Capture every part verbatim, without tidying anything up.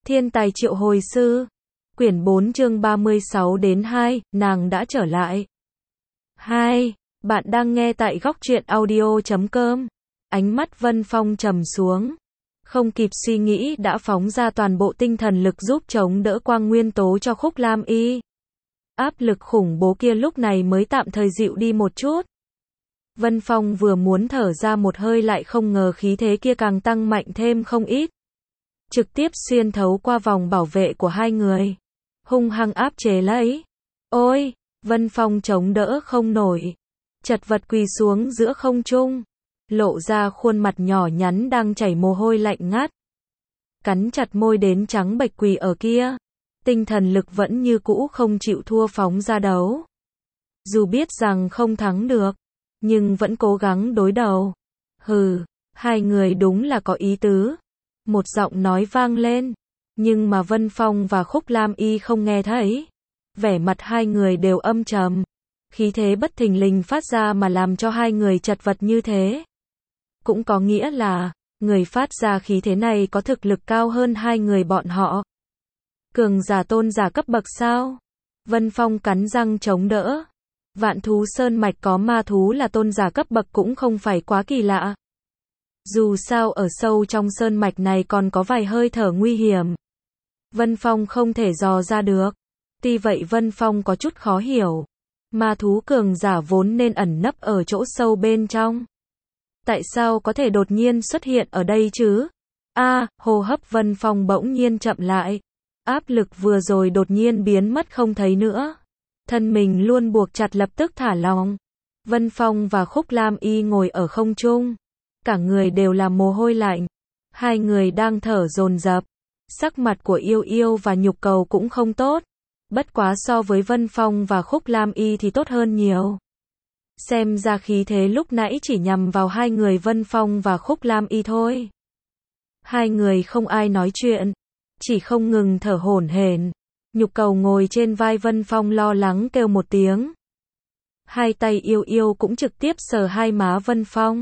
Thiên tài triệu hồi sư. Quyển bốn chương ba mươi sáu đến hai, nàng đã trở lại. hai. Bạn đang nghe tại góc truyện audio chấm com. Ánh mắt Vân Phong trầm xuống. Không kịp suy nghĩ đã phóng ra toàn bộ tinh thần lực giúp chống đỡ quang nguyên tố cho Khúc Lam Y. Áp lực khủng bố kia lúc này mới tạm thời dịu đi một chút. Vân Phong vừa muốn thở ra một hơi lại không ngờ khí thế kia càng tăng mạnh thêm không ít. Trực tiếp xuyên thấu qua vòng bảo vệ của hai người. Hung hăng áp chế lấy. Ôi! Vân Phong chống đỡ không nổi. Chật vật quỳ xuống giữa không trung. Lộ ra khuôn mặt nhỏ nhắn đang chảy mồ hôi lạnh ngắt. Cắn chặt môi đến trắng bệch quỳ ở kia. Tinh thần lực vẫn như cũ không chịu thua phóng ra đấu. Dù biết rằng không thắng được, nhưng vẫn cố gắng đối đầu. Hừ, hai người đúng là có ý tứ. Một giọng nói vang lên, nhưng mà Vân Phong và Khúc Lam Y không nghe thấy. Vẻ mặt hai người đều âm trầm. Khí thế bất thình lình phát ra mà làm cho hai người chật vật như thế. Cũng có nghĩa là, người phát ra khí thế này có thực lực cao hơn hai người bọn họ. Cường giả tôn giả cấp bậc sao? Vân Phong cắn răng chống đỡ. Vạn thú sơn mạch có ma thú là tôn giả cấp bậc cũng không phải quá kỳ lạ. Dù sao ở sâu trong sơn mạch này còn có vài hơi thở nguy hiểm. Vân Phong không thể dò ra được. Tuy vậy Vân Phong có chút khó hiểu. Ma thú cường giả vốn nên ẩn nấp ở chỗ sâu bên trong. Tại sao có thể đột nhiên xuất hiện ở đây chứ? A, à, hô hấp Vân Phong bỗng nhiên chậm lại. Áp lực vừa rồi đột nhiên biến mất không thấy nữa. Thân mình luôn buộc chặt lập tức thả lỏng. Vân Phong và Khúc Lam Y ngồi ở không trung. Cả người đều là mồ hôi lạnh. Hai người đang thở dồn dập. Sắc mặt của Yêu Yêu và Nhục Cầu cũng không tốt. Bất quá so với Vân Phong và Khúc Lam Y thì tốt hơn nhiều. Xem ra khí thế lúc nãy chỉ nhằm vào hai người Vân Phong và Khúc Lam Y thôi. Hai người không ai nói chuyện, chỉ không ngừng thở hổn hển. Nhục Cầu ngồi trên vai Vân Phong lo lắng kêu một tiếng. Hai tay Yêu Yêu cũng trực tiếp sờ hai má Vân Phong.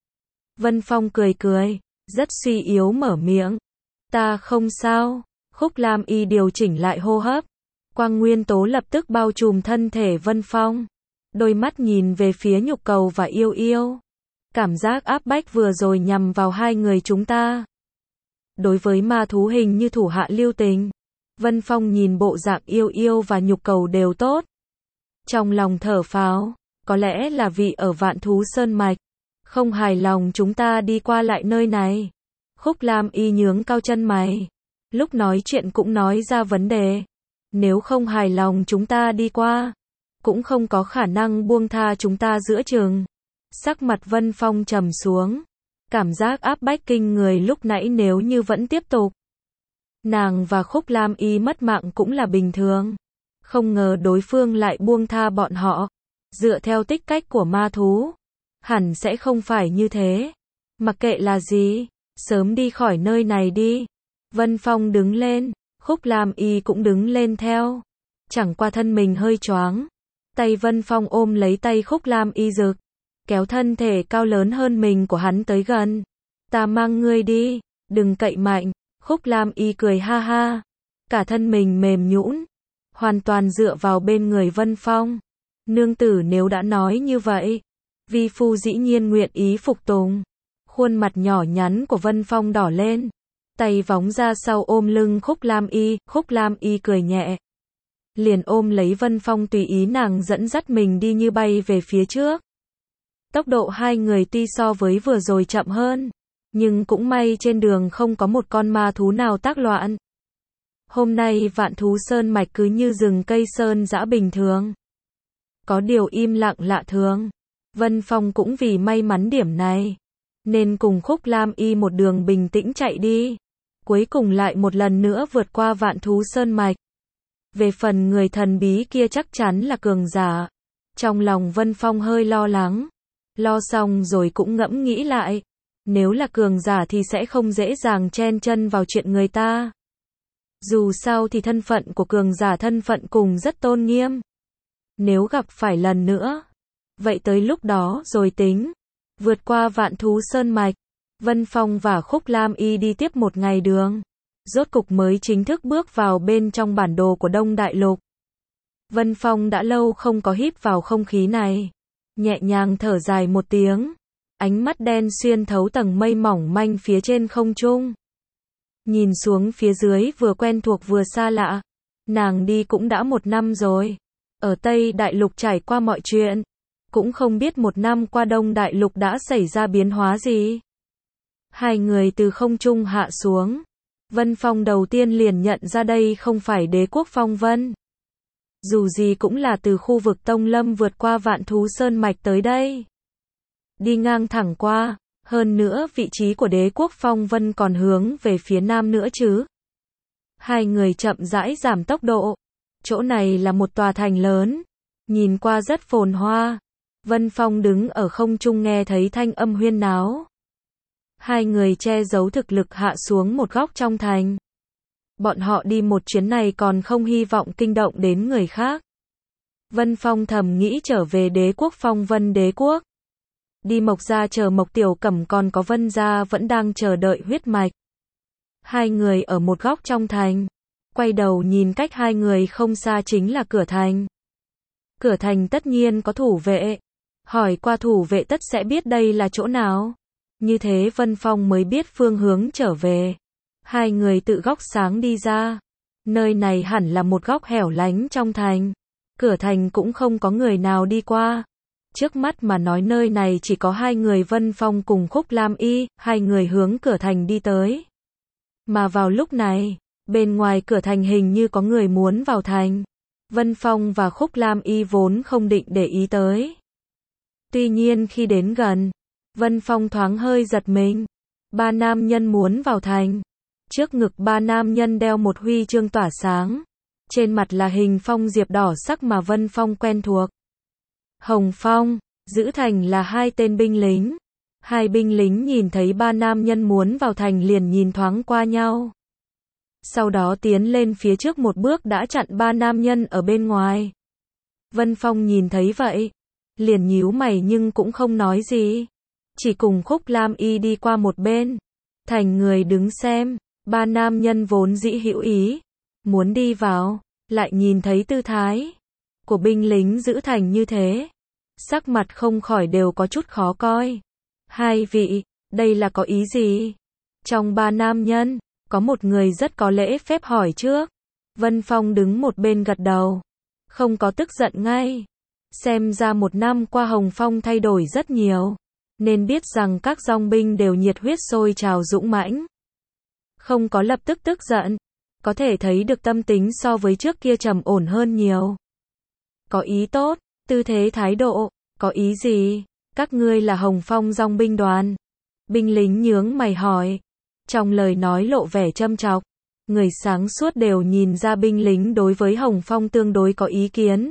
Vân Phong cười cười, rất suy yếu mở miệng. Ta không sao. Khúc Lam Y điều chỉnh lại hô hấp. Quang nguyên tố lập tức bao trùm thân thể Vân Phong. Đôi mắt nhìn về phía Nhục Cầu và Yêu Yêu. Cảm giác áp bách vừa rồi nhằm vào hai người chúng ta. Đối với ma thú hình như thủ hạ lưu tình. Vân Phong nhìn bộ dạng Yêu Yêu và Nhục Cầu đều tốt. Trong lòng thở phào, có lẽ là vì ở Vạn Thú Sơn Mạch. Không hài lòng chúng ta đi qua lại nơi này. Khúc Lam Y nhướng cao chân mày. Lúc nói chuyện cũng nói ra vấn đề. Nếu không hài lòng chúng ta đi qua, cũng không có khả năng buông tha chúng ta giữa chừng. Sắc mặt Vân Phong trầm xuống. Cảm giác áp bách kinh người lúc nãy nếu như vẫn tiếp tục. Nàng và Khúc Lam Y mất mạng cũng là bình thường. Không ngờ đối phương lại buông tha bọn họ. Dựa theo tích cách của ma thú, hẳn sẽ không phải như thế. Mặc kệ là gì, sớm đi khỏi nơi này đi. Vân Phong đứng lên, Khúc Lam Y cũng đứng lên theo. Chẳng qua thân mình hơi choáng. Tay Vân Phong ôm lấy tay Khúc Lam Y rực. Kéo thân thể cao lớn hơn mình của hắn tới gần. Ta mang ngươi đi, đừng cậy mạnh. Khúc Lam Y cười ha ha. Cả thân mình mềm nhũn, hoàn toàn dựa vào bên người Vân Phong. Nương tử nếu đã nói như vậy, vi phu dĩ nhiên nguyện ý phục tùng. Khuôn mặt nhỏ nhắn của Vân Phong đỏ lên. Tay vóng ra sau ôm lưng Khúc Lam Y. Khúc Lam Y cười nhẹ. Liền ôm lấy Vân Phong tùy ý nàng dẫn dắt mình đi như bay về phía trước. Tốc độ hai người tuy so với vừa rồi chậm hơn, nhưng cũng may trên đường không có một con ma thú nào tác loạn. Hôm nay Vạn Thú Sơn Mạch cứ như rừng cây sơn dã bình thường. Có điều im lặng lạ thường. Vân Phong cũng vì may mắn điểm này, nên cùng Khúc Lam Y một đường bình tĩnh chạy đi. Cuối cùng lại một lần nữa vượt qua Vạn Thú Sơn Mạch. Về phần người thần bí kia chắc chắn là cường giả. Trong lòng Vân Phong hơi lo lắng. Lo xong rồi cũng ngẫm nghĩ lại. Nếu là cường giả thì sẽ không dễ dàng chen chân vào chuyện người ta. Dù sao thì thân phận của cường giả thân phận cùng rất tôn nghiêm. Nếu gặp phải lần nữa, vậy tới lúc đó rồi tính. Vượt qua Vạn Thú Sơn Mạch, Vân Phong và Khúc Lam Y đi tiếp một ngày đường. rốt cục mới chính thức bước vào bên trong bản đồ của Đông Đại Lục. Vân Phong đã lâu không có hít vào không khí này, nhẹ nhàng thở dài một tiếng, ánh mắt đen xuyên thấu tầng mây mỏng manh phía trên không trung. Nhìn xuống phía dưới vừa quen thuộc vừa xa lạ, nàng đi cũng đã một năm rồi, ở Tây Đại Lục trải qua mọi chuyện, cũng không biết một năm qua Đông Đại Lục đã xảy ra biến hóa gì. Hai người từ không trung hạ xuống, Vân Phong đầu tiên liền nhận ra đây không phải đế quốc Phong Vân. Dù gì cũng là từ khu vực Tông Lâm vượt qua Vạn Thú Sơn Mạch tới đây. Đi ngang thẳng qua, hơn nữa vị trí của đế quốc Phong Vân còn hướng về phía nam nữa chứ. Hai người chậm rãi giảm tốc độ. Chỗ này là một tòa thành lớn, nhìn qua rất phồn hoa. Vân Phong đứng ở không trung nghe thấy thanh âm huyên náo. Hai người che giấu thực lực hạ xuống một góc trong thành. Bọn họ đi một chuyến này còn không hy vọng kinh động đến người khác. Vân Phong thầm nghĩ trở về đế quốc Phong Vân đế quốc. Đi Mộc gia chờ Mộc Tiểu Cẩm còn có Vân gia vẫn đang chờ đợi huyết mạch. Hai người ở một góc trong thành. Quay đầu nhìn cách hai người không xa chính là cửa thành. Cửa thành tất nhiên có thủ vệ. Hỏi qua thủ vệ tất sẽ biết đây là chỗ nào. Như thế Vân Phong mới biết phương hướng trở về. Hai người tự góc sáng đi ra. Nơi này hẳn là một góc hẻo lánh trong thành. Cửa thành cũng không có người nào đi qua. Trước mắt mà nói nơi này chỉ có hai người Vân Phong cùng Khúc Lam Y, hai người hướng cửa thành đi tới. Mà vào lúc này, bên ngoài cửa thành hình như có người muốn vào thành. Vân Phong và Khúc Lam Y vốn không định để ý tới. Tuy nhiên khi đến gần, Vân Phong thoáng hơi giật mình. Ba nam nhân muốn vào thành. Trước ngực ba nam nhân đeo một huy chương tỏa sáng. Trên mặt là hình phong diệp đỏ sắc mà Vân Phong quen thuộc. Hồng Phong, giữ thành là hai tên binh lính. Hai binh lính nhìn thấy ba nam nhân muốn vào thành liền nhìn thoáng qua nhau. Sau đó tiến lên phía trước một bước đã chặn ba nam nhân ở bên ngoài. Vân Phong nhìn thấy vậy, liền nhíu mày nhưng cũng không nói gì. Chỉ cùng Khúc Lam Y đi qua một bên. Thành người đứng xem, ba nam nhân vốn dĩ hữu ý. Muốn đi vào, lại nhìn thấy tư thái của binh lính giữ thành như thế. Sắc mặt không khỏi đều có chút khó coi. Hai vị, đây là có ý gì? Trong ba nam nhân, có một người rất có lễ phép hỏi trước. Vân Phong đứng một bên gật đầu. Không có tức giận ngay. Xem ra một năm qua Hồng Phong thay đổi rất nhiều. Nên biết rằng các dòng binh đều nhiệt huyết sôi trào dũng mãnh. Không có lập tức tức giận. Có thể thấy được tâm tính so với trước kia trầm ổn hơn nhiều. Có ý tốt, tư thế thái độ, có ý gì? Các ngươi là Hồng Phong dòng binh đoàn. Binh lính nhướng mày hỏi. Trong lời nói lộ vẻ châm chọc. Người sáng suốt đều nhìn ra binh lính đối với Hồng Phong tương đối có ý kiến.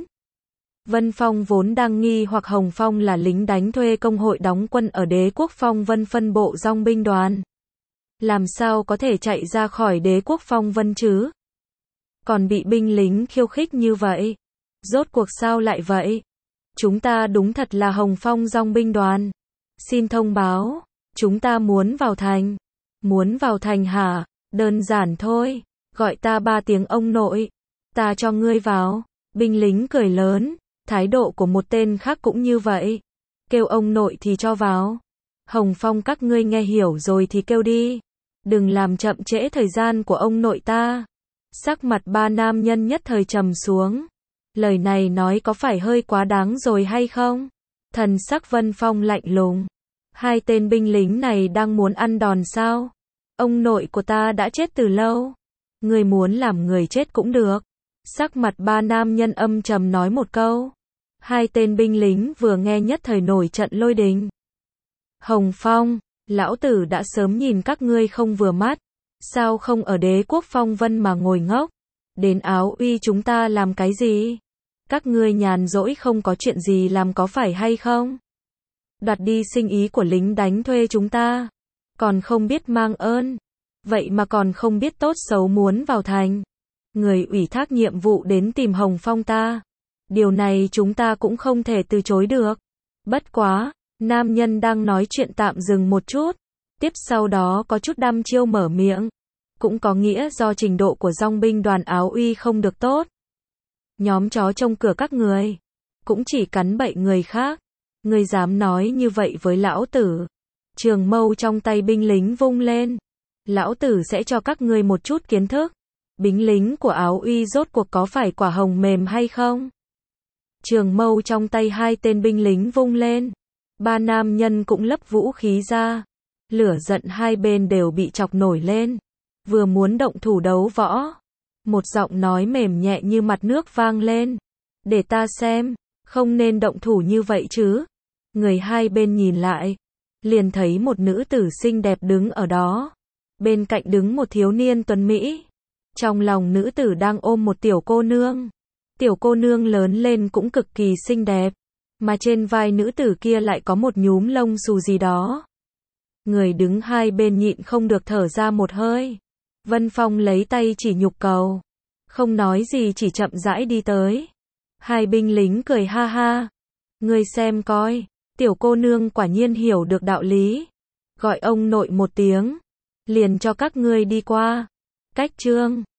Vân Phong vốn đang nghi hoặc Hồng Phong là lính đánh thuê công hội đóng quân ở đế quốc Phong Vân phân bộ dòng binh đoàn. Làm sao có thể chạy ra khỏi đế quốc Phong Vân chứ? Còn bị binh lính khiêu khích như vậy. Rốt cuộc sao lại vậy? Chúng ta đúng thật là Hồng Phong dòng binh đoàn. Xin thông báo, chúng ta muốn vào thành. Muốn vào thành hả? Đơn giản thôi, gọi ta ba tiếng ông nội. Ta cho ngươi vào. Binh lính cười lớn, thái độ của một tên khác cũng như vậy. Kêu ông nội thì cho vào. Hồng Phong các ngươi nghe hiểu rồi thì kêu đi. Đừng làm chậm trễ thời gian của ông nội ta. Sắc mặt ba nam nhân nhất thời trầm xuống. Lời này nói có phải hơi quá đáng rồi hay không? Thần sắc Vân Phong lạnh lùng. Hai tên binh lính này đang muốn ăn đòn sao? Ông nội của ta đã chết từ lâu. Người muốn làm người chết cũng được. Sắc mặt ba nam nhân âm trầm nói một câu. Hai tên binh lính vừa nghe nhất thời nổi trận lôi đình. Hồng Phong, lão tử đã sớm nhìn các ngươi không vừa mắt. Sao không ở đế quốc Phong Vân mà ngồi ngốc? Đến áo uy chúng ta làm cái gì? Các ngươi nhàn rỗi không có chuyện gì làm có phải hay không? Đoạt đi sinh ý của lính đánh thuê chúng ta. Còn không biết mang ơn. Vậy mà còn không biết tốt xấu muốn vào thành. Người ủy thác nhiệm vụ đến tìm Hồng Phong ta. Điều này chúng ta cũng không thể từ chối được. Bất quá, nam nhân đang nói chuyện tạm dừng một chút. Tiếp sau đó có chút đăm chiêu mở miệng. cũng có nghĩa do trình độ của dòng binh đoàn Áo Uy không được tốt. Nhóm chó trông cửa các người, cũng chỉ cắn bậy người khác. Ngươi dám nói như vậy với lão tử. Trường mâu trong tay binh lính vung lên. Lão tử sẽ cho các ngươi một chút kiến thức. Binh lính của Áo Uy rốt cuộc có phải quả hồng mềm hay không? Trường mâu trong tay hai tên binh lính vung lên. Ba nam nhân cũng lấp vũ khí ra. Lửa giận hai bên đều bị chọc nổi lên. Vừa muốn động thủ đấu võ. Một giọng nói mềm nhẹ như mặt nước vang lên. Để ta xem, không nên động thủ như vậy chứ. Người hai bên nhìn lại. Liền thấy một nữ tử xinh đẹp đứng ở đó. Bên cạnh đứng một thiếu niên tuấn Mỹ. Trong lòng nữ tử đang ôm một tiểu cô nương. Tiểu cô nương lớn lên cũng cực kỳ xinh đẹp. Mà trên vai nữ tử kia lại có một nhúm lông xù gì đó. Người đứng hai bên nhịn không được thở ra một hơi. Vân Phong lấy tay chỉ nhục cầu. Không nói gì chỉ chậm rãi đi tới. Hai binh lính cười ha ha. Ngươi xem coi. Tiểu cô nương quả nhiên hiểu được đạo lý. Gọi ông nội một tiếng. Liền cho các ngươi đi qua. Cách chương